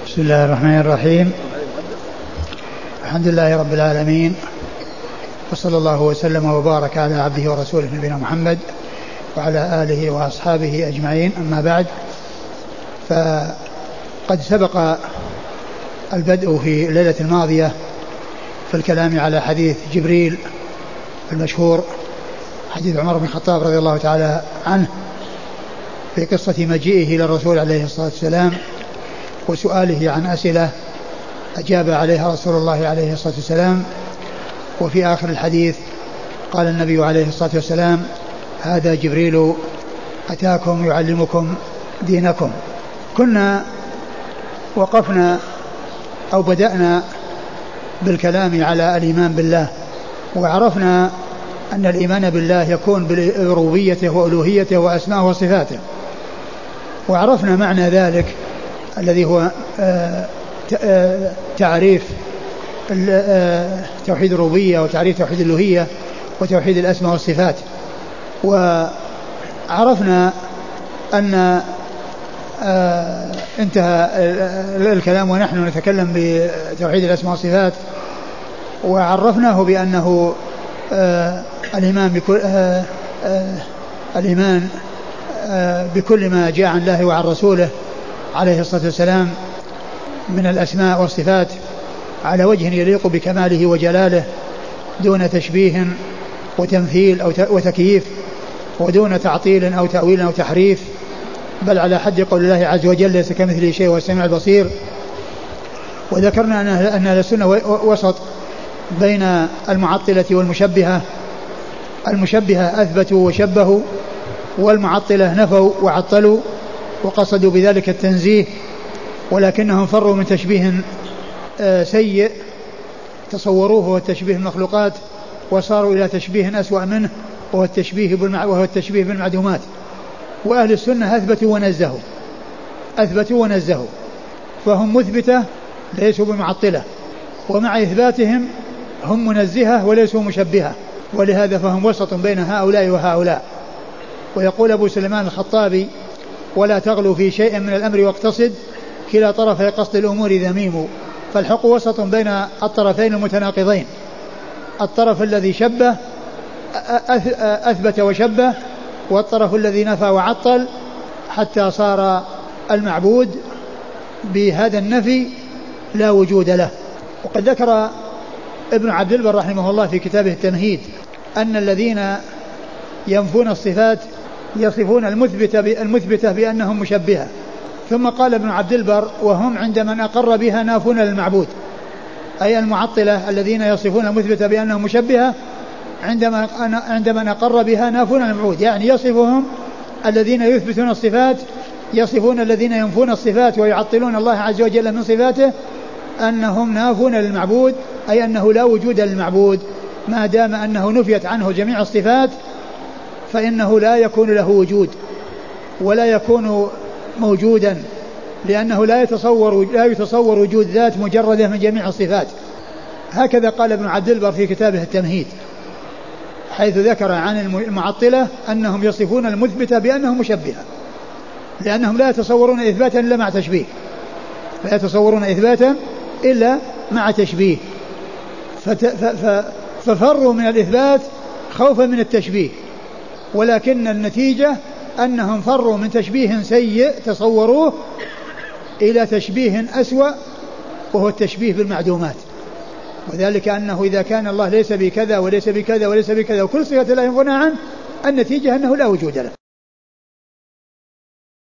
بسم الله الرحمن الرحيم. الحمد لله رب العالمين، وصلى الله وسلم وبارك على عبده ورسوله نبينا محمد وعلى آله وأصحابه أجمعين. أما بعد، فقد سبق البدء في الليلة الماضية في الكلام على حديث جبريل المشهور، حديث عمر بن الخطاب رضي الله تعالى عنه، في قصة مجيئه إلى الرسول عليه الصلاة والسلام وسؤاله عن أسئلة أجاب عليها رسول الله عليه الصلاة والسلام. وفي آخر الحديث قال النبي عليه الصلاة والسلام: هذا جبريل أتاكم يعلمكم دينكم. كنا وقفنا أو بدأنا بالكلام على الإيمان بالله، وعرفنا أن الإيمان بالله يكون بربوبيته وألوهيته وأسمائه وصفاته، وعرفنا معنى ذلك الذي هو تعريف توحيد الربوبية وتعريف توحيد الألوهية وتوحيد الأسماء والصفات. وعرفنا أن انتهى الكلام ونحن نتكلم بتوحيد الأسماء والصفات، وعرفناه بأنه الإيمان بكل ما جاء عن الله وعن رسوله عليه الصلاة والسلام من الأسماء والصفات على وجه يليق بكماله وجلاله، دون تشبيه وتمثيل أو تكييف، ودون تعطيل أو تأويل أو تحريف، بل على حد قول الله عز وجل: ليس كمثله شيء وهو السميع البصير. وذكرنا أن السنة وسط بين المعطلة والمشبهة. المشبهة أثبتوا وشبهوا، والمعطلة نفوا وعطلوا وقصدوا بذلك التنزيه، ولكنهم فروا من تشبيه سيء تصوروه هو التشبيه المخلوقات، وصاروا إلى تشبيه أسوأ منه وهو التشبيه بالمعدومات. وأهل السنة أثبتوا ونزهوا، فهم مثبتة ليسوا بمعطلة، ومع إثباتهم هم منزهة وليسوا مشبهة، ولهذا فهم وسط بين هؤلاء وهؤلاء. ويقول أبو سليمان الخطابي: ولا تغلوا في شيء من الأمر واقتصد، كلا طرفي قصد الأمور ذميم. فالحق وسط بين الطرفين المتناقضين، الطرف الذي شبه أثبت وشبه، والطرف الذي نفى وعطل، حتى صار المعبود بهذا النفي لا وجود له. وقد ذكر ابن عبد البر رحمه الله في كتابه التمهيد أن الذين ينفون الصفات يصفون المثبتة بأنهم مشبهة، ثم قال ابن عبد البر: وهم عند من أقر بها نافون للمعبود، أي المعطلة الذين يصفون المثبتة بأنهم مشبهة عند من أقر بها نافون للمعبود، يعني يصفهم الذين يثبتون الصفات يصفون الذين ينفون الصفات ويعطلون الله عز وجل من صفاته أنهم نافون للمعبود، أي أنه لا وجود للمعبود ما دام أنه نفيت عنه جميع الصفات، فإنه لا يكون له وجود ولا يكون موجودا، لأنه لا يتصور وجود ذات مجردة من جميع الصفات. هكذا قال ابن عبد البر في كتابه التمهيد، حيث ذكر عن المعطلة أنهم يصفون المثبتة بأنهم مشبهة، لأنهم لا يتصورون إثباتا إلا مع تشبيه، ففروا من الإثبات خوفا من التشبيه، ولكن النتيجة أنهم فروا من تشبيه سيء تصوروه إلى تشبيه أسوأ، وهو التشبيه بالمعدومات. وذلك أنه إذا كان الله ليس بكذا وليس بكذا وليس بكذا وكل صفة لا ينفون عنه، النتيجة أنه لا وجود له.